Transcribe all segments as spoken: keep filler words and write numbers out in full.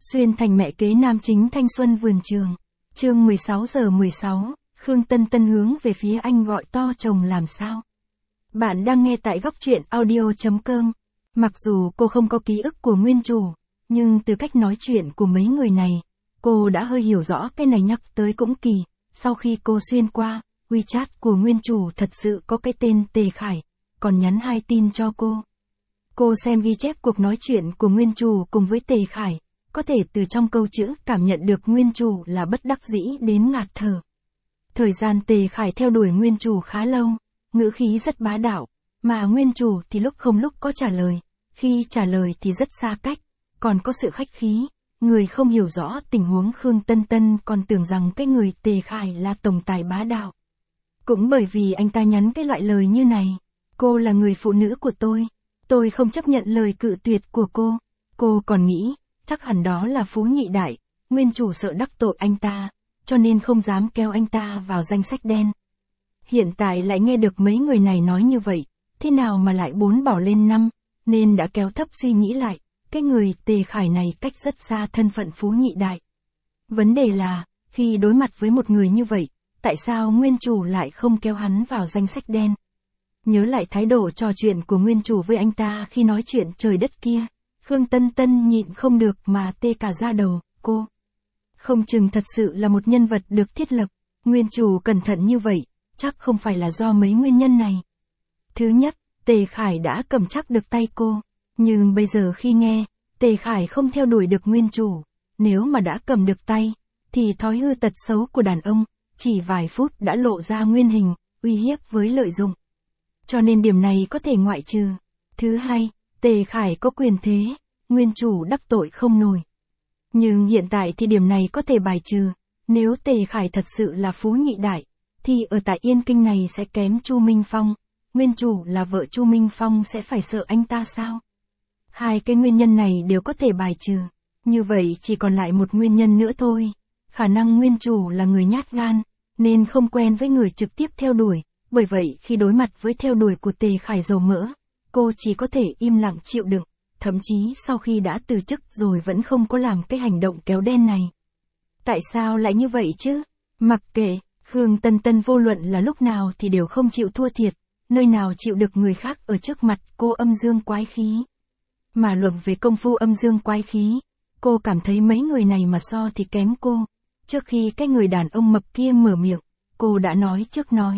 Xuyên thành mẹ kế nam chính thanh xuân vườn trường. Chương mười sáu giờ mười sáu, Khương Tân Tân hướng về phía anh gọi to chồng làm sao. Bạn đang nghe tại góc truyện audio chấm com. Mặc dù cô không có ký ức của nguyên chủ, nhưng từ cách nói chuyện của mấy người này, cô đã hơi hiểu rõ cái này nhắc tới cũng kỳ. Sau khi cô xuyên qua, WeChat của nguyên chủ thật sự có cái tên Tề Khải, còn nhắn hai tin cho cô. Cô xem ghi chép cuộc nói chuyện của nguyên chủ cùng với Tề Khải, có thể từ trong câu chữ cảm nhận được nguyên chủ là bất đắc dĩ đến ngạt thở. Thời gian Tề Khải theo đuổi nguyên chủ khá lâu, ngữ khí rất bá đạo, mà nguyên chủ thì lúc không lúc có trả lời, khi trả lời thì rất xa cách, còn có sự khách khí. Người không hiểu rõ tình huống Khương Tân Tân còn tưởng rằng cái người Tề Khải là tổng tài bá đạo. Cũng bởi vì anh ta nhắn cái loại lời như này, cô là người phụ nữ của tôi, tôi không chấp nhận lời cự tuyệt của cô. Cô còn nghĩ, chắc hẳn đó là Phú Nhị Đại, nguyên chủ sợ đắc tội anh ta, cho nên không dám kéo anh ta vào danh sách đen. Hiện tại lại nghe được mấy người này nói như vậy, thế nào mà lại bốn bỏ lên năm, nên đã kéo thấp suy nghĩ lại, cái người Tề Khải này cách rất xa thân phận Phú Nhị Đại. Vấn đề là, khi đối mặt với một người như vậy, tại sao nguyên chủ lại không kéo hắn vào danh sách đen? Nhớ lại thái độ trò chuyện của nguyên chủ với anh ta khi nói chuyện trời đất kia, Khương Tân Tân nhịn không được mà tê cả da đầu. Cô không chừng thật sự là một nhân vật được thiết lập, nguyên chủ cẩn thận như vậy, chắc không phải là do mấy nguyên nhân này. Thứ nhất, Tề Khải đã cầm chắc được tay cô, nhưng bây giờ khi nghe, Tề Khải không theo đuổi được nguyên chủ, nếu mà đã cầm được tay, thì thói hư tật xấu của đàn ông, chỉ vài phút đã lộ ra nguyên hình, uy hiếp với lợi dụng. Cho nên điểm này có thể ngoại trừ. Thứ hai, Tề Khải có quyền thế, nguyên chủ đắc tội không nổi. Nhưng hiện tại thì điểm này có thể bài trừ, nếu Tề Khải thật sự là Phú Nhị Đại, thì ở tại Yên Kinh này sẽ kém Chu Minh Phong, nguyên chủ là vợ Chu Minh Phong sẽ phải sợ anh ta sao? Hai cái nguyên nhân này đều có thể bài trừ, như vậy chỉ còn lại một nguyên nhân nữa thôi, khả năng nguyên chủ là người nhát gan, nên không quen với người trực tiếp theo đuổi, bởi vậy khi đối mặt với theo đuổi của Tề Khải dầu mỡ, cô chỉ có thể im lặng chịu đựng, thậm chí sau khi đã từ chức rồi vẫn không có làm cái hành động kéo đen này. Tại sao lại như vậy chứ? Mặc kệ, Khương Tân Tân vô luận là lúc nào thì đều không chịu thua thiệt, nơi nào chịu được người khác ở trước mặt cô âm dương quái khí. Mà luận về công phu âm dương quái khí, cô cảm thấy mấy người này mà so thì kém cô. Trước khi cái người đàn ông mập kia mở miệng, cô đã nói trước nói.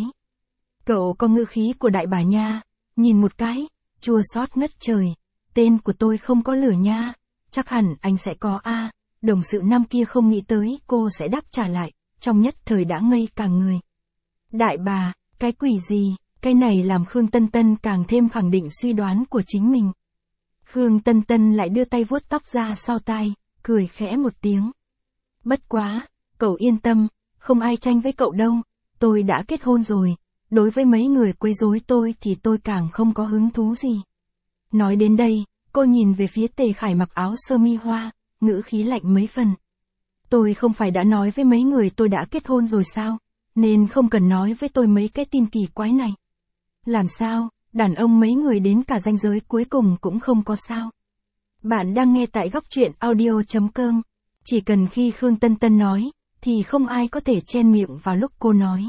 Cậu có ngữ khí của đại bà nha, nhìn một cái, chua xót ngất trời, tên của tôi không có lửa nha, chắc hẳn anh sẽ có a. Đồng sự năm kia không nghĩ tới cô sẽ đáp trả lại, trong nhất thời đã ngây cả người. Đại bà, cái quỷ gì, cái này làm Khương Tân Tân càng thêm khẳng định suy đoán của chính mình. Khương Tân Tân lại đưa tay vuốt tóc ra sau tai, cười khẽ một tiếng. Bất quá, cậu yên tâm, không ai tranh với cậu đâu, tôi đã kết hôn rồi, đối với mấy người quấy rối tôi thì tôi càng không có hứng thú gì. Nói đến đây, cô nhìn về phía Tề Khải mặc áo sơ mi hoa, ngữ khí lạnh mấy phần. Tôi không phải đã nói với mấy người tôi đã kết hôn rồi sao, nên không cần nói với tôi mấy cái tin kỳ quái này. Làm sao, đàn ông mấy người đến cả ranh giới cuối cùng cũng không có sao. Bạn đang nghe tại góc truyện audio chấm com. Chỉ cần khi Khương Tân Tân nói, thì không ai có thể chen miệng vào lúc cô nói.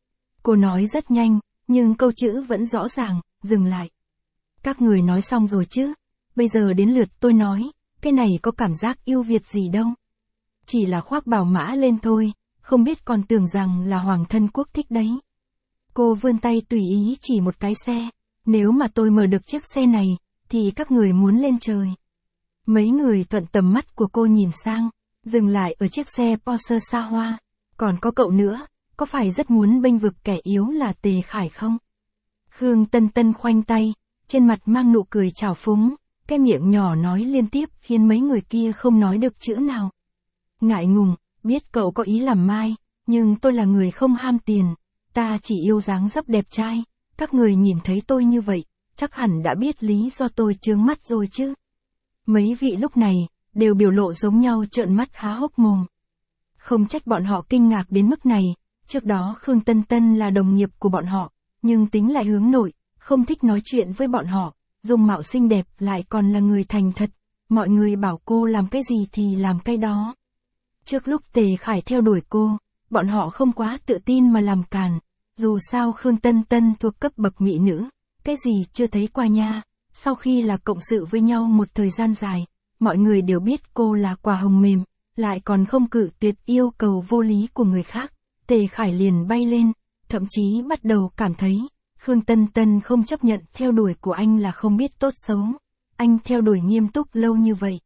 Cô nói rất nhanh, nhưng câu chữ vẫn rõ ràng, dừng lại. Các người nói xong rồi chứ, bây giờ đến lượt tôi nói, cái này có cảm giác yêu Việt gì đâu. Chỉ là khoác bảo mã lên thôi, không biết còn tưởng rằng là hoàng thân quốc thích đấy. Cô vươn tay tùy ý chỉ một cái xe, nếu mà tôi mở được chiếc xe này, thì các người muốn lên trời. Mấy người thuận tầm mắt của cô nhìn sang, dừng lại ở chiếc xe Porsche xa hoa. Còn có cậu nữa, có phải rất muốn bênh vực kẻ yếu là Tề Khải không? Khương Tân Tân khoanh tay, trên mặt mang nụ cười trào phúng, cái miệng nhỏ nói liên tiếp khiến mấy người kia không nói được chữ nào. Ngại ngùng, biết cậu có ý làm mai, nhưng tôi là người không ham tiền, ta chỉ yêu dáng dấp đẹp trai, các người nhìn thấy tôi như vậy, chắc hẳn đã biết lý do tôi chướng mắt rồi chứ. Mấy vị lúc này, đều biểu lộ giống nhau trợn mắt há hốc mồm. Không trách bọn họ kinh ngạc đến mức này, trước đó Khương Tân Tân là đồng nghiệp của bọn họ, nhưng tính lại hướng nội, không thích nói chuyện với bọn họ, dung mạo xinh đẹp lại còn là người thành thật, mọi người bảo cô làm cái gì thì làm cái đó. Trước lúc Tề Khải theo đuổi cô, bọn họ không quá tự tin mà làm càn. Dù sao Khương Tân Tân thuộc cấp bậc mỹ nữ, cái gì chưa thấy qua nha. Sau khi là cộng sự với nhau một thời gian dài, mọi người đều biết cô là quả hồng mềm, lại còn không cự tuyệt yêu cầu vô lý của người khác. Tề Khải liền bay lên, thậm chí bắt đầu cảm thấy, Khương Tân Tân không chấp nhận theo đuổi của anh là không biết tốt xấu. Anh theo đuổi nghiêm túc lâu như vậy,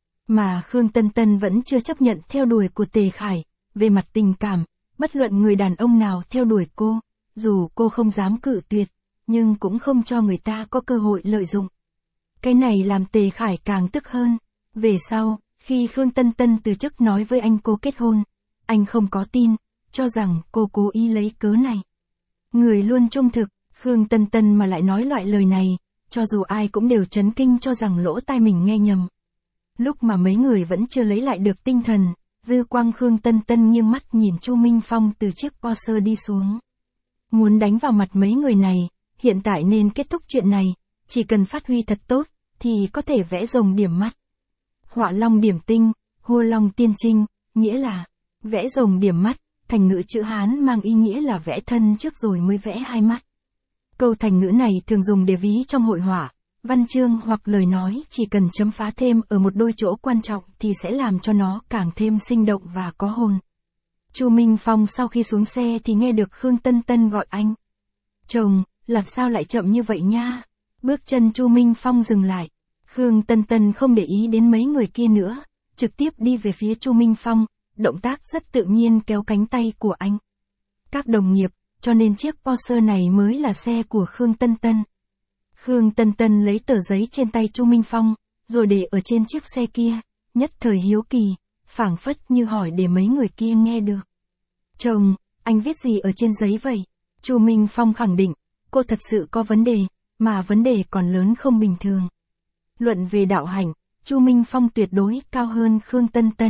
mà Khương Tân Tân vẫn chưa chấp nhận theo đuổi của Tề Khải. Về mặt tình cảm, bất luận người đàn ông nào theo đuổi cô, dù cô không dám cự tuyệt, nhưng cũng không cho người ta có cơ hội lợi dụng. Cái này làm Tề Khải càng tức hơn. Về sau, khi Khương Tân Tân từ chức nói với anh cô kết hôn, anh không có tin, cho rằng cô cố ý lấy cớ này. Người luôn trung thực, Khương Tân Tân mà lại nói loại lời này, cho dù ai cũng đều chấn kinh cho rằng lỗ tai mình nghe nhầm. Lúc mà mấy người vẫn chưa lấy lại được tinh thần, dư quang Khương Tân Tân nghiêng mắt nhìn Chu Minh Phong từ chiếc Porsche đi xuống. Muốn đánh vào mặt mấy người này, hiện tại nên kết thúc chuyện này, chỉ cần phát huy thật tốt, thì có thể vẽ rồng điểm mắt. Họa long điểm tinh, hua long tiên trinh, nghĩa là vẽ rồng điểm mắt, thành ngữ chữ Hán mang ý nghĩa là vẽ thân trước rồi mới vẽ hai mắt. Câu thành ngữ này thường dùng để ví trong hội họa, văn chương hoặc lời nói, chỉ cần chấm phá thêm ở một đôi chỗ quan trọng thì sẽ làm cho nó càng thêm sinh động và có hồn. Chu Minh Phong sau khi xuống xe thì nghe được Khương Tân Tân gọi anh. Chồng, làm sao lại chậm như vậy nha? Bước chân Chu Minh Phong dừng lại. Khương Tân Tân không để ý đến mấy người kia nữa, trực tiếp đi về phía Chu Minh Phong, động tác rất tự nhiên kéo cánh tay của anh. Các đồng nghiệp, cho nên chiếc Porsche này mới là xe của Khương Tân Tân. Khương Tân Tân lấy tờ giấy trên tay Chu Minh Phong, rồi để ở trên chiếc xe kia, nhất thời hiếu kỳ, phảng phất như hỏi để mấy người kia nghe được. Chồng, anh viết gì ở trên giấy vậy? Chu Minh Phong khẳng định, cô thật sự có vấn đề, mà vấn đề còn lớn không bình thường. Luận về đạo hạnh, Chu Minh Phong tuyệt đối cao hơn Khương Tân Tân.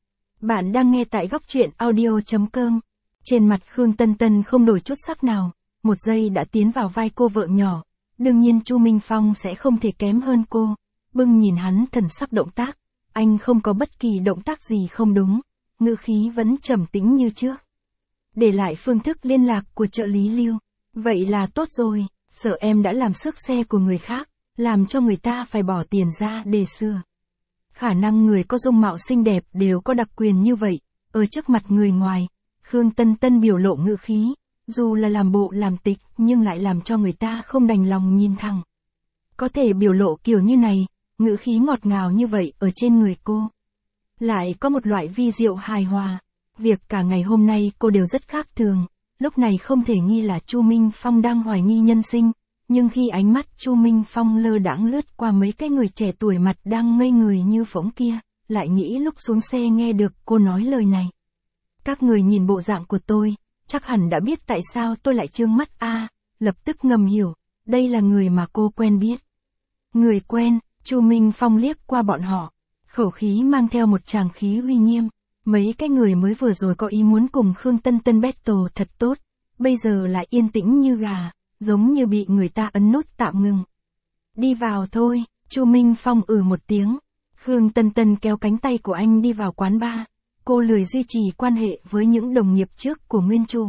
Bạn đang nghe tại góc truyện audio chấm com. Trên mặt Khương Tân Tân không đổi chút sắc nào, một giây đã tiến vào vai cô vợ nhỏ. Đương nhiên Chu Minh Phong sẽ không thể kém hơn cô. Bưng nhìn hắn thần sắc động tác, anh không có bất kỳ động tác gì không đúng, ngữ khí vẫn trầm tĩnh như trước. Để lại phương thức liên lạc của trợ lý Lưu. Vậy là tốt rồi, sợ em đã làm xước xe của người khác, làm cho người ta phải bỏ tiền ra để sửa. Khả năng người có dung mạo xinh đẹp đều có đặc quyền như vậy, ở trước mặt người ngoài, Khương Tân Tân biểu lộ ngữ khí, dù là làm bộ làm tịch nhưng lại làm cho người ta không đành lòng nhìn thẳng. Có thể biểu lộ kiểu như này, ngữ khí ngọt ngào như vậy ở trên người cô. Lại có một loại vi diệu hài hòa, việc cả ngày hôm nay cô đều rất khác thường, lúc này không thể nghi là Chu Minh Phong đang hoài nghi nhân sinh. Nhưng khi ánh mắt Chu Minh Phong lơ đãng lướt qua mấy cái người trẻ tuổi mặt đang ngây người như phỗng kia, lại nghĩ lúc xuống xe nghe được cô nói lời này. Các người nhìn bộ dạng của tôi, chắc hẳn đã biết tại sao tôi lại trương mắt a, à, lập tức ngầm hiểu, đây là người mà cô quen biết. Người quen, Chu Minh Phong liếc qua bọn họ, khẩu khí mang theo một tràng khí uy nghiêm, mấy cái người mới vừa rồi có ý muốn cùng Khương Tân Tân battle thật tốt, bây giờ lại yên tĩnh như gà. Giống như bị người ta ấn nút tạm ngừng. Đi vào thôi, Chu Minh Phong ừ một tiếng. Khương Tân Tân kéo cánh tay của anh đi vào quán bar. Cô lười duy trì quan hệ với những đồng nghiệp trước của nguyên chủ.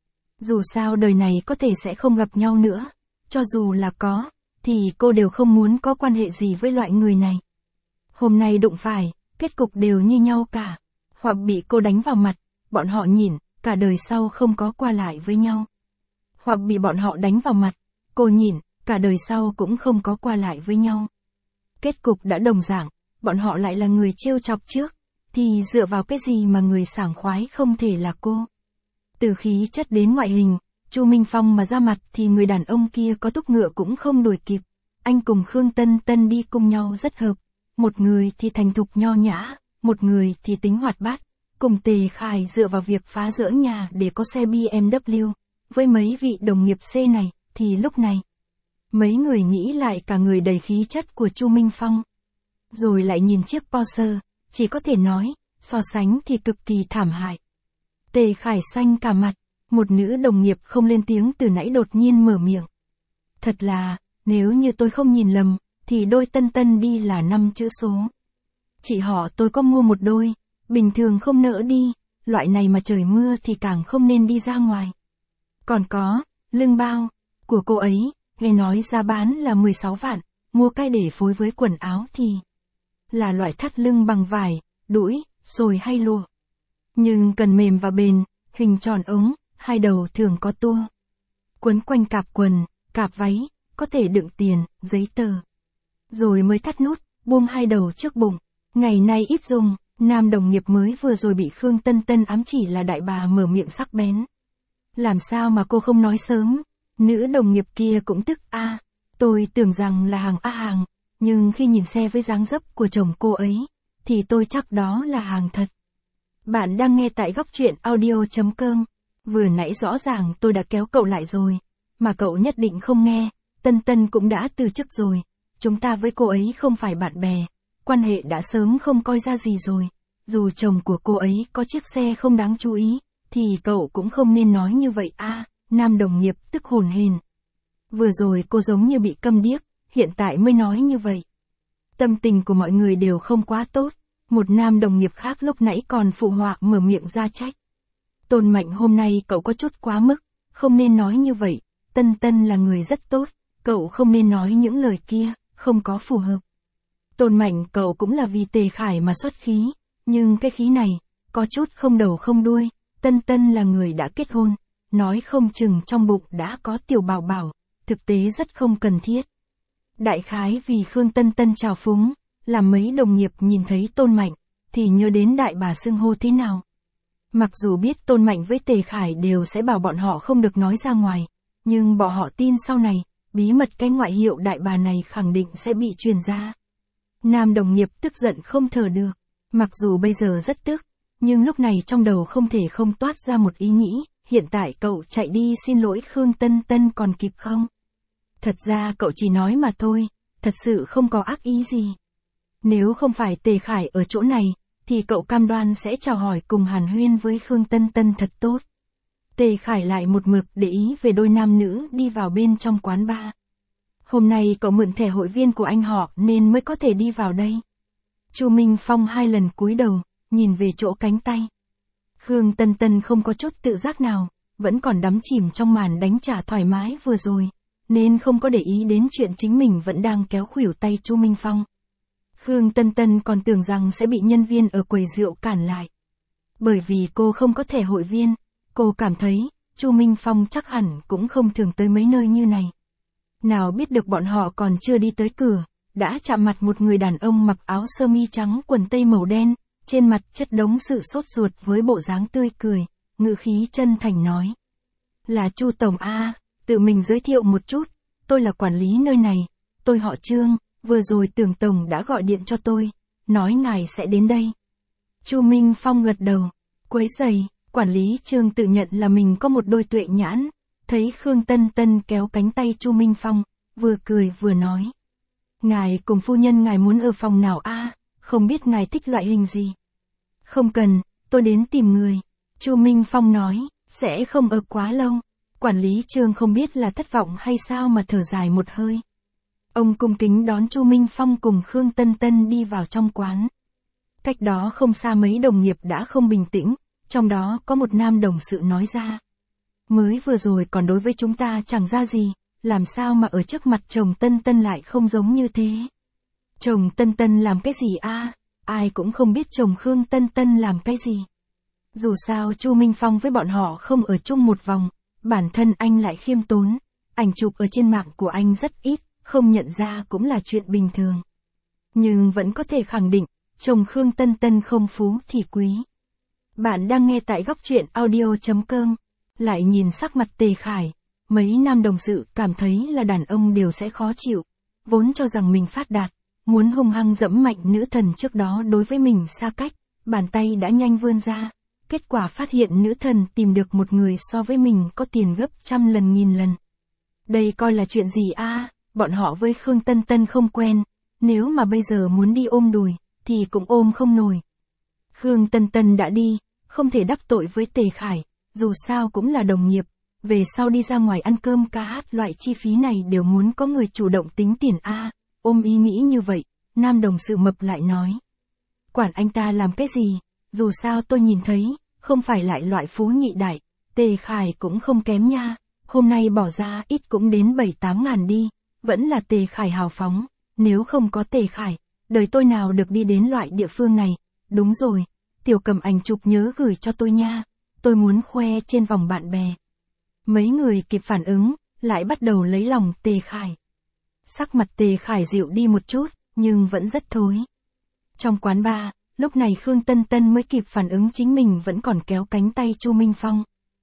Dù sao đời này có thể sẽ không gặp nhau nữa. Cho dù là có, thì cô đều không muốn có quan hệ gì với loại người này. Hôm nay đụng phải, kết cục đều như nhau cả. Hoặc bị cô đánh vào mặt, bọn họ nhìn, cả đời sau không có qua lại với nhau. Hoặc bị bọn họ đánh vào mặt, cô nhìn, cả đời sau cũng không có qua lại với nhau. Kết cục đã đồng dạng, bọn họ lại là người trêu chọc trước, thì dựa vào cái gì mà người sảng khoái không thể là cô. Từ khí chất đến ngoại hình, Chu Minh Phong mà ra mặt thì người đàn ông kia có túc ngựa cũng không đuổi kịp. Anh cùng Khương Tân Tân đi cùng nhau rất hợp, một người thì thành thục nho nhã, một người thì tính hoạt bát. Cùng Tề Khải dựa vào việc phá rỡ nhà để có xe bê em vê. Với mấy vị đồng nghiệp C này, thì lúc này, mấy người nghĩ lại cả người đầy khí chất của Chu Minh Phong. Rồi lại nhìn chiếc Porsche, chỉ có thể nói, so sánh thì cực kỳ thảm hại. Tề Khải xanh cả mặt, một nữ đồng nghiệp không lên tiếng từ nãy đột nhiên mở miệng. Thật là, nếu như tôi không nhìn lầm, thì đôi Tân Tân đi là năm chữ số. Chị họ tôi có mua một đôi, bình thường không nỡ đi, loại này mà trời mưa thì càng không nên đi ra ngoài. Còn có, lưng bao, của cô ấy, nghe nói giá bán là mười sáu vạn, mua cái để phối với quần áo thì là loại thắt lưng bằng vải, đũi, sồi hay lụa. Nhưng cần mềm và bền, hình tròn ống, hai đầu thường có tua. Quấn quanh cạp quần, cạp váy, có thể đựng tiền, giấy tờ. Rồi mới thắt nút, buông hai đầu trước bụng. Ngày nay ít dùng, nam đồng nghiệp mới vừa rồi bị Khương Tân Tân ám chỉ là đại bà mở miệng sắc bén. Làm sao mà cô không nói sớm? Nữ đồng nghiệp kia cũng tức a. Tôi tưởng rằng là hàng a hàng, nhưng khi nhìn xe với dáng dấp của chồng cô ấy, thì tôi chắc đó là hàng thật. Bạn đang nghe tại góc truyện audio.com. Vừa nãy rõ ràng tôi đã kéo cậu lại rồi, mà cậu nhất định không nghe. Tân Tân cũng đã từ chức rồi, chúng ta với cô ấy không phải bạn bè, quan hệ đã sớm không coi ra gì rồi. Dù chồng của cô ấy có chiếc xe không đáng chú ý, thì cậu cũng không nên nói như vậy a. Nam đồng nghiệp tức hồn hển. Vừa rồi cô giống như bị câm điếc, hiện tại mới nói như vậy. Tâm tình của mọi người đều không quá tốt. Một nam đồng nghiệp khác lúc nãy còn phụ họa mở miệng ra trách. Tôn Mạnh, hôm nay cậu có chút quá mức, không nên nói như vậy. Tân Tân là người rất tốt, cậu không nên nói những lời kia, không có phù hợp. Tôn Mạnh, cậu cũng là vì Tề Khải mà xuất khí, nhưng cái khí này, có chút không đầu không đuôi. Tân Tân là người đã kết hôn, nói không chừng trong bụng đã có tiểu bảo bảo, thực tế rất không cần thiết. Đại khái vì Khương Tân Tân trào phúng, làm mấy đồng nghiệp nhìn thấy Tôn Mạnh, thì nhớ đến đại bà xưng hô thế nào. Mặc dù biết Tôn Mạnh với Tề Khải đều sẽ bảo bọn họ không được nói ra ngoài, nhưng bọn họ tin sau này, bí mật cái ngoại hiệu đại bà này khẳng định sẽ bị truyền ra. Nam đồng nghiệp tức giận không thở được, mặc dù bây giờ rất tức, nhưng lúc này trong đầu không thể không toát ra một ý nghĩ, hiện tại cậu chạy đi xin lỗi Khương Tân Tân còn kịp không? Thật ra cậu chỉ nói mà thôi, thật sự không có ác ý gì. Nếu không phải Tề Khải ở chỗ này, thì cậu cam đoan sẽ chào hỏi cùng hàn huyên với Khương Tân Tân thật tốt. Tề Khải lại một mực để ý về đôi nam nữ đi vào bên trong quán bar. Hôm nay cậu mượn thẻ hội viên của anh họ nên mới có thể đi vào đây. Chu Minh Phong hai lần cúi đầu, nhìn về chỗ cánh tay. Khương Tân Tân không có chút tự giác nào, vẫn còn đắm chìm trong màn đánh trả thoải mái vừa rồi, nên không có để ý đến chuyện chính mình vẫn đang kéo khuỷu tay Chu Minh Phong. Khương Tân Tân còn tưởng rằng sẽ bị nhân viên ở quầy rượu cản lại. Bởi vì cô không có thẻ hội viên, cô cảm thấy, Chu Minh Phong chắc hẳn cũng không thường tới mấy nơi như này. Nào biết được bọn họ còn chưa đi tới cửa, đã chạm mặt một người đàn ông mặc áo sơ mi trắng quần tây màu đen, trên mặt chất đống sự sốt ruột với bộ dáng tươi cười, ngữ khí chân thành nói. Là Chu Tổng a, tự mình giới thiệu một chút, tôi là quản lý nơi này, tôi họ Trương, vừa rồi Tưởng Tổng đã gọi điện cho tôi, nói ngài sẽ đến đây. Chu Minh Phong gật đầu, quấy giày, quản lý Trương tự nhận là mình có một đôi tuệ nhãn, thấy Khương Tân Tân kéo cánh tay Chu Minh Phong, vừa cười vừa nói. Ngài cùng phu nhân ngài muốn ở phòng nào a, không biết ngài thích loại hình gì. Không cần, tôi đến tìm người. Chu Minh Phong nói, sẽ không ở quá lâu. Quản lý Trương không biết là thất vọng hay sao mà thở dài một hơi. Ông cung kính đón Chu Minh Phong cùng Khương Tân Tân đi vào trong quán. Cách đó không xa mấy đồng nghiệp đã không bình tĩnh, trong đó có một nam đồng sự nói ra. Mới vừa rồi còn đối với chúng ta chẳng ra gì, làm sao mà ở trước mặt chồng Tân Tân lại không giống như thế. Chồng Tân Tân làm cái gì a? Ai cũng không biết chồng Khương Tân Tân làm cái gì. Dù sao Chu Minh Phong với bọn họ không ở chung một vòng, bản thân anh lại khiêm tốn, ảnh chụp ở trên mạng của anh rất ít, không nhận ra cũng là chuyện bình thường. Nhưng vẫn có thể khẳng định, chồng Khương Tân Tân không phú thì quý. Bạn đang nghe tại góc truyện audio.com, lại nhìn sắc mặt Tề Khải, mấy nam đồng sự cảm thấy là đàn ông đều sẽ khó chịu, vốn cho rằng mình phát đạt, muốn hung hăng dẫm mạnh nữ thần trước đó đối với mình xa cách, bàn tay đã nhanh vươn ra, kết quả phát hiện nữ thần tìm được một người so với mình có tiền gấp trăm lần nghìn lần. Đây coi là chuyện gì a? Bọn họ với Khương Tân Tân không quen, nếu mà bây giờ muốn đi ôm đùi, thì cũng ôm không nổi. Khương Tân Tân đã đi, không thể đắc tội với Tề Khải, dù sao cũng là đồng nghiệp, về sau đi ra ngoài ăn cơm ca hát loại chi phí này đều muốn có người chủ động tính tiền a. Ôm ý nghĩ như vậy, nam đồng sự mập lại nói. quản anh ta làm cái gì, dù sao tôi nhìn thấy, không phải lại loại phú nhị đại, Tề Khải cũng không kém nha, hôm nay bỏ ra ít cũng đến bảy tám ngàn đi, vẫn là Tề Khải hào phóng, nếu không có Tề Khải, đời tôi nào được đi đến loại địa phương này, đúng rồi, Tiểu Cầm ảnh chụp nhớ gửi cho tôi nha, tôi muốn khoe trên vòng bạn bè. Mấy người kịp phản ứng, lại bắt đầu lấy lòng Tề Khải. Sắc mặt Tề Khải dịu đi một chút, nhưng vẫn rất thối. Trong quán bar, lúc này Khương Tân Tân mới kịp phản ứng chính mình vẫn còn kéo cánh tay Chu Minh Phong.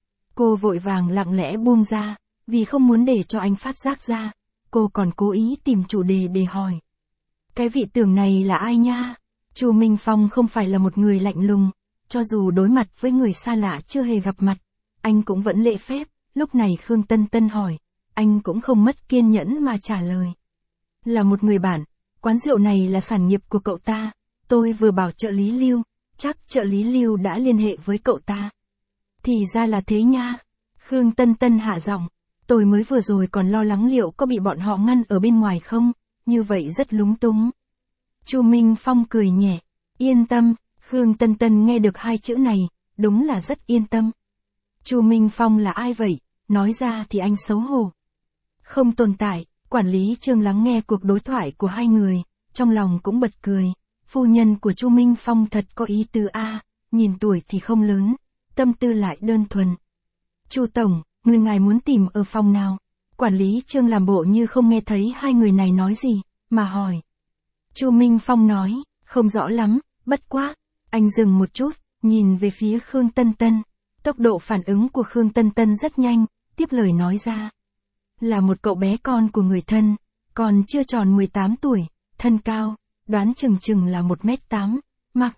Cô vội vàng lặng lẽ buông ra, vì không muốn để cho anh phát giác ra, cô còn cố ý tìm chủ đề để hỏi. Cái vị tưởng này là ai nha? Chu Minh Phong không phải là một người lạnh lùng, cho dù đối mặt với người xa lạ chưa hề gặp mặt, anh cũng vẫn lễ phép, lúc này Khương Tân Tân hỏi, anh cũng không mất kiên nhẫn mà trả lời. Là một người bạn, quán rượu này là sản nghiệp của cậu ta, tôi vừa bảo trợ lý Lưu, chắc trợ lý Lưu đã liên hệ với cậu ta. Thì ra là thế nha. Khương Tân Tân hạ giọng, tôi mới vừa rồi còn lo lắng liệu có bị bọn họ ngăn ở bên ngoài không, như vậy rất lúng túng. Chu Minh Phong cười nhẹ, yên tâm, Khương Tân Tân nghe được hai chữ này, đúng là rất yên tâm. Chu Minh Phong là ai vậy, nói ra thì anh xấu hổ. Không tồn tại, quản lý Trương lắng nghe cuộc đối thoại của hai người, trong lòng cũng bật cười, phu nhân của Chu Minh Phong thật có ý tứ a, nhìn tuổi thì không lớn, tâm tư lại đơn thuần. Chu tổng, người ngài muốn tìm ở phòng nào? Quản lý Trương làm bộ như không nghe thấy hai người này nói gì, mà hỏi. Chu Minh Phong nói, không rõ lắm, bất quá. Anh dừng một chút, nhìn về phía Khương Tân Tân. Tốc độ phản ứng của Khương Tân Tân rất nhanh, tiếp lời nói ra. Là một cậu bé con của người thân, còn chưa tròn mười tám tuổi, thân cao, đoán chừng chừng là một mét tám, mặc.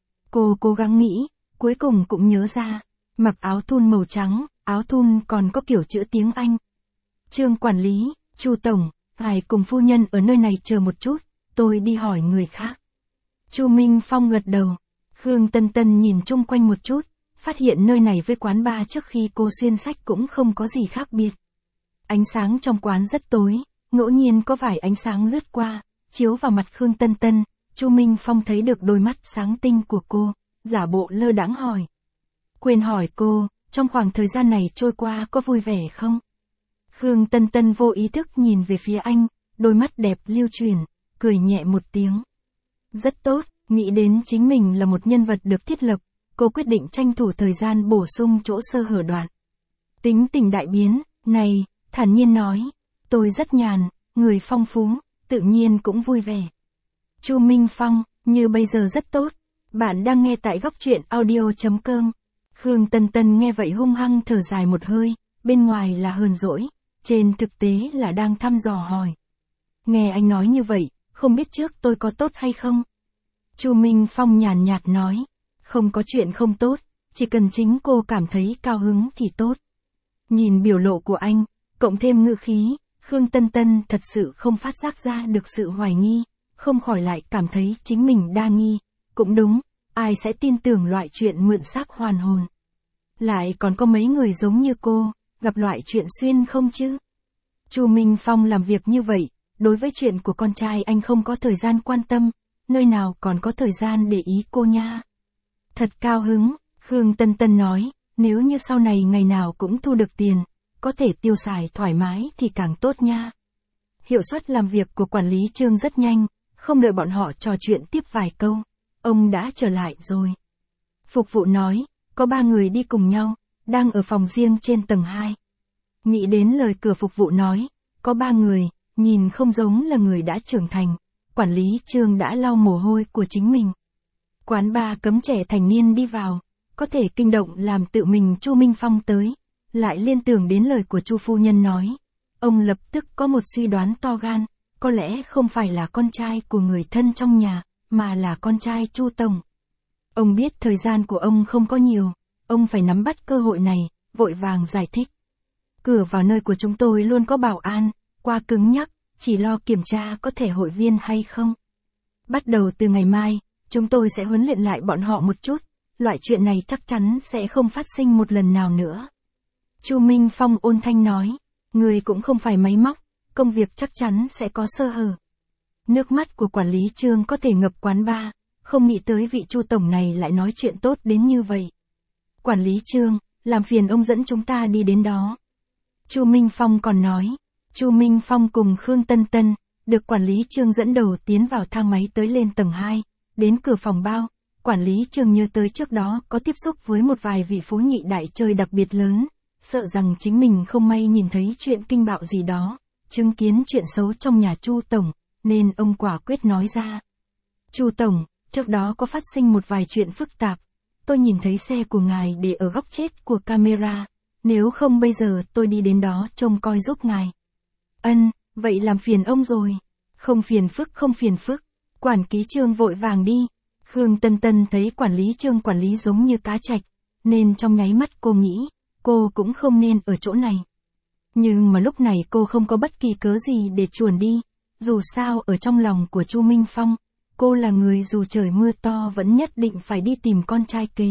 Cô cố gắng nghĩ, cuối cùng cũng nhớ ra, mặc áo thun màu trắng, áo thun còn có kiểu chữ tiếng Anh. Trương quản lý, Chu tổng, ngài cùng phu nhân ở nơi này chờ một chút, tôi đi hỏi người khác. Chu Minh Phong gật đầu. Khương Tân Tân nhìn chung quanh một chút, phát hiện nơi này với quán bar trước khi cô xuyên sách cũng không có gì khác biệt. Ánh sáng trong quán rất tối, ngẫu nhiên có vài ánh sáng lướt qua, chiếu vào mặt Khương Tân Tân, Chu Minh Phong thấy được đôi mắt sáng tinh của cô, giả bộ lơ đãng hỏi. Quên hỏi cô, trong khoảng thời gian này trôi qua có vui vẻ không? Khương Tân Tân vô ý thức nhìn về phía anh, đôi mắt đẹp lưu chuyển, cười nhẹ một tiếng. Rất tốt, nghĩ đến chính mình là một nhân vật được thiết lập, cô quyết định tranh thủ thời gian bổ sung chỗ sơ hở đoạn. Tính tình đại biến, này, thản nhiên nói, tôi rất nhàn, người phong phú, tự nhiên cũng vui vẻ. Chu Minh Phong, như bây giờ rất tốt, bạn đang nghe tại góc truyện audio chấm com. Khương Tân Tân nghe vậy hung hăng thở dài một hơi, bên ngoài là hờn dỗi, trên thực tế là đang thăm dò hỏi. Nghe anh nói như vậy, không biết trước tôi có tốt hay không? Chu Minh Phong nhàn nhạt nói, không có chuyện không tốt, chỉ cần chính cô cảm thấy cao hứng thì tốt. Nhìn biểu lộ của anh, cộng thêm ngữ khí, Khương Tân Tân thật sự không phát giác ra được sự hoài nghi, không khỏi lại cảm thấy chính mình đa nghi. Cũng đúng, ai sẽ tin tưởng loại chuyện mượn xác hoàn hồn. Lại còn có mấy người giống như cô, gặp loại chuyện xuyên không chứ? Chu Minh Phong làm việc như vậy, đối với chuyện của con trai anh không có thời gian quan tâm, nơi nào còn có thời gian để ý cô nha. Thật cao hứng, Khương Tân Tân nói, nếu như sau này ngày nào cũng thu được tiền, có thể tiêu xài thoải mái thì càng tốt nha. Hiệu suất làm việc của quản lý Trương rất nhanh, không đợi bọn họ trò chuyện tiếp vài câu, ông đã trở lại rồi. Phục vụ nói, có ba người đi cùng nhau, đang ở phòng riêng trên tầng hai. Nghĩ đến lời cửa phục vụ nói, có ba người, nhìn không giống là người đã trưởng thành, quản lý Trương đã lau mồ hôi của chính mình. Quán bar cấm trẻ thành niên đi vào, có thể kinh động làm tự mình Chu Minh Phong tới, lại liên tưởng đến lời của Chu phu nhân nói. Ông lập tức có một suy đoán to gan, có lẽ không phải là con trai của người thân trong nhà, mà là con trai Chu tổng. Ông biết thời gian của ông không có nhiều, ông phải nắm bắt cơ hội này, vội vàng giải thích. Cửa vào nơi của chúng tôi luôn có bảo an, qua cứng nhắc, chỉ lo kiểm tra có thẻ hội viên hay không. Bắt đầu từ ngày mai, chúng tôi sẽ huấn luyện lại bọn họ một chút, loại chuyện này chắc chắn sẽ không phát sinh một lần nào nữa. Chu Minh Phong ôn thanh nói, người cũng không phải máy móc, công việc chắc chắn sẽ có sơ hở. Nước mắt của quản lý Trương có thể ngập quán bar, không nghĩ tới vị Chu tổng này lại nói chuyện tốt đến như vậy. Quản lý Trương, làm phiền ông dẫn chúng ta đi đến đó. Chu Minh Phong còn nói. Chu Minh Phong cùng Khương Tân Tân, được quản lý Trương dẫn đầu tiến vào thang máy tới lên tầng hai, đến cửa phòng bao. Quản lý Trương nhớ tới trước đó có tiếp xúc với một vài vị phú nhị đại chơi đặc biệt lớn, sợ rằng chính mình không may nhìn thấy chuyện kinh bạo gì đó, chứng kiến chuyện xấu trong nhà Chu tổng, nên ông quả quyết nói ra. Chu tổng, trước đó có phát sinh một vài chuyện phức tạp, tôi nhìn thấy xe của ngài để ở góc chết của camera, nếu không bây giờ tôi đi đến đó trông coi giúp ngài. Ân, vậy làm phiền ông rồi. Không phiền phức không phiền phức, quản lý Trương vội vàng đi. Khương Tân Tân thấy quản lý Trương quản lý giống như cá trạch, nên trong nháy mắt cô nghĩ, cô cũng không nên ở chỗ này. Nhưng mà lúc này cô không có bất kỳ cớ gì để chuồn đi, dù sao ở trong lòng của Chu Minh Phong, cô là người dù trời mưa to vẫn nhất định phải đi tìm con trai kế.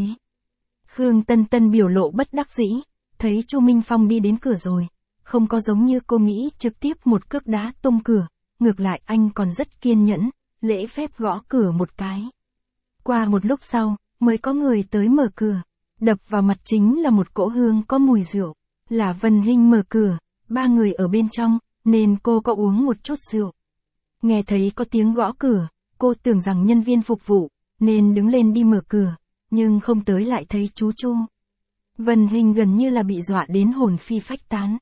Khương Tân Tân biểu lộ bất đắc dĩ, thấy Chu Minh Phong đi đến cửa rồi, không có giống như cô nghĩ trực tiếp một cước đá tung cửa, ngược lại anh còn rất kiên nhẫn, lễ phép gõ cửa một cái. Qua một lúc sau, mới có người tới mở cửa, đập vào mặt chính là một cỗ hương có mùi rượu, là Vân Hinh mở cửa, ba người ở bên trong, nên cô có uống một chút rượu. Nghe thấy có tiếng gõ cửa, cô tưởng rằng nhân viên phục vụ, nên đứng lên đi mở cửa, nhưng không tới lại thấy chú Chu. Vân Hinh gần như là bị dọa đến hồn phi phách tán.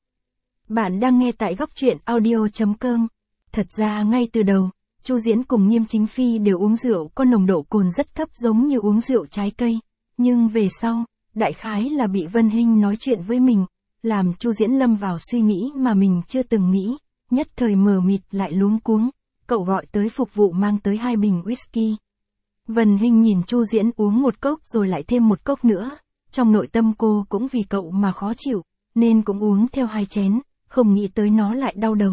Bạn đang nghe tại góc truyện audio chấm com. Thật ra ngay từ đầu, Chu Diễn cùng Nghiêm Chính Phi đều uống rượu có nồng độ cồn rất thấp giống như uống rượu trái cây, nhưng về sau, đại khái là bị Vân Hinh nói chuyện với mình, làm Chu Diễn lâm vào suy nghĩ mà mình chưa từng nghĩ, nhất thời mờ mịt lại luống cuống, cậu gọi tới phục vụ mang tới hai bình whisky. Vân Hinh nhìn Chu Diễn uống một cốc rồi lại thêm một cốc nữa, trong nội tâm cô cũng vì cậu mà khó chịu, nên cũng uống theo hai chén, không nghĩ tới nó lại đau đầu.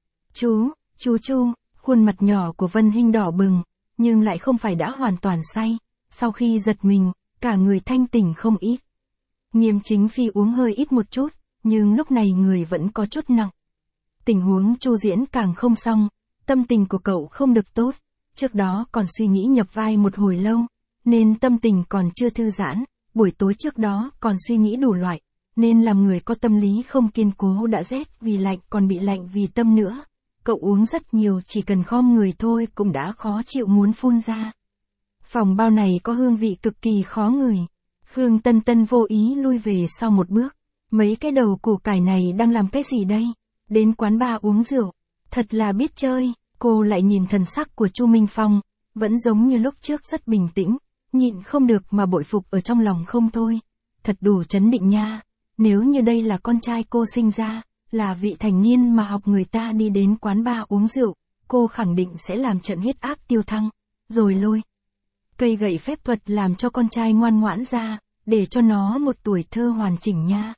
Chú, chú Chu, khuôn mặt nhỏ của Vân Hinh đỏ bừng, nhưng lại không phải đã hoàn toàn say, sau khi giật mình, cả người thanh tỉnh không ít. Nghiêm Chính Phi uống hơi ít một chút, nhưng lúc này người vẫn có chút nặng. Tình huống Chu Diễn càng không xong, tâm tình của cậu không được tốt, trước đó còn suy nghĩ nhập vai một hồi lâu, nên tâm tình còn chưa thư giãn, buổi tối trước đó còn suy nghĩ đủ loại, nên làm người có tâm lý không kiên cố đã rét vì lạnh còn bị lạnh vì tâm nữa. Cậu uống rất nhiều chỉ cần khom người thôi cũng đã khó chịu muốn phun ra. Phòng bao này có hương vị cực kỳ khó ngửi. Khương Tân Tân vô ý lui về sau một bước. Mấy cái đầu củ cải này đang làm cái gì đây? Đến quán bar uống rượu. Thật là biết chơi. Cô lại nhìn thần sắc của Chu Minh Phong, vẫn giống như lúc trước rất bình tĩnh, nhịn không được mà bội phục ở trong lòng không thôi. Thật đủ trấn định nha. Nếu như đây là con trai cô sinh ra, là vị thành niên mà học người ta đi đến quán bar uống rượu, cô khẳng định sẽ làm trận huyết áp tiêu thăng, rồi lôi cây gậy phép thuật làm cho con trai ngoan ngoãn ra, để cho nó một tuổi thơ hoàn chỉnh nha.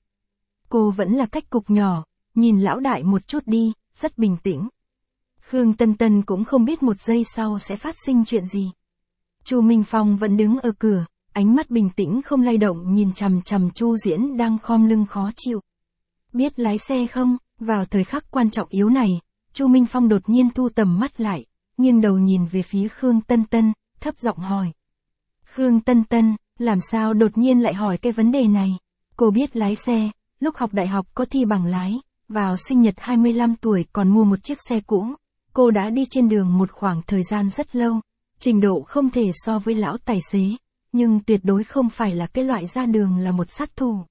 Cô vẫn là cách cục nhỏ, nhìn lão đại một chút đi, rất bình tĩnh. Khương Tân Tân cũng không biết một giây sau sẽ phát sinh chuyện gì. Chu Minh Phong vẫn đứng ở cửa, ánh mắt bình tĩnh không lay động nhìn chằm chằm Chu Diễn đang khom lưng khó chịu. Biết lái xe không? Vào thời khắc quan trọng yếu này, Chu Minh Phong đột nhiên thu tầm mắt lại, nghiêng đầu nhìn về phía Khương Tân Tân, thấp giọng hỏi. Khương Tân Tân, làm sao đột nhiên lại hỏi cái vấn đề này? Cô biết lái xe, lúc học đại học có thi bằng lái, vào sinh nhật hai mươi lăm tuổi còn mua một chiếc xe cũ. Cô đã đi trên đường một khoảng thời gian rất lâu, trình độ không thể so với lão tài xế, nhưng tuyệt đối không phải là cái loại ra đường là một sát thủ.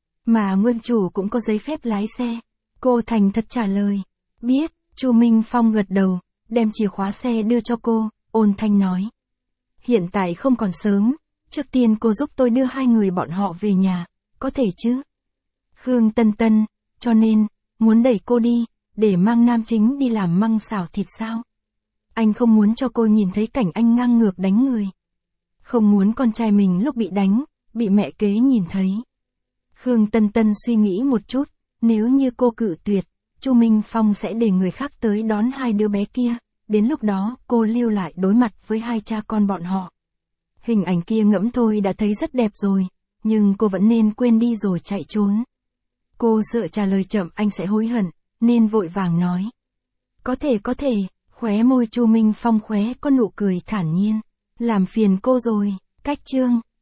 Mà nguyên chủ cũng có giấy phép lái xe. Cô thành thật trả lời. Biết, Chu Minh Phong gật đầu, đem chìa khóa xe đưa cho cô, ôn thanh nói. Hiện tại không còn sớm, trước tiên cô giúp tôi đưa hai người bọn họ về nhà, có thể chứ? Khương Tân Tân, cho nên, muốn đẩy cô đi, để mang nam chính đi làm măng xào thịt sao? Anh không muốn cho cô nhìn thấy cảnh anh ngang ngược đánh người. Không muốn con trai mình lúc bị đánh, bị mẹ kế nhìn thấy. Khương Tân Tân suy nghĩ một chút, nếu như cô cự tuyệt, Chu Minh Phong sẽ để người khác tới đón hai đứa bé kia, đến lúc đó cô lưu lại đối mặt với hai cha con bọn họ. Hình ảnh kia ngẫm thôi đã thấy rất đẹp rồi, nhưng cô vẫn nên quên đi rồi chạy trốn. Cô sợ trả lời chậm anh sẽ hối hận, nên vội vàng nói. Có thể có thể, khóe môi Chu Minh Phong khóe có nụ cười thản nhiên. Làm phiền cô rồi, cách chương.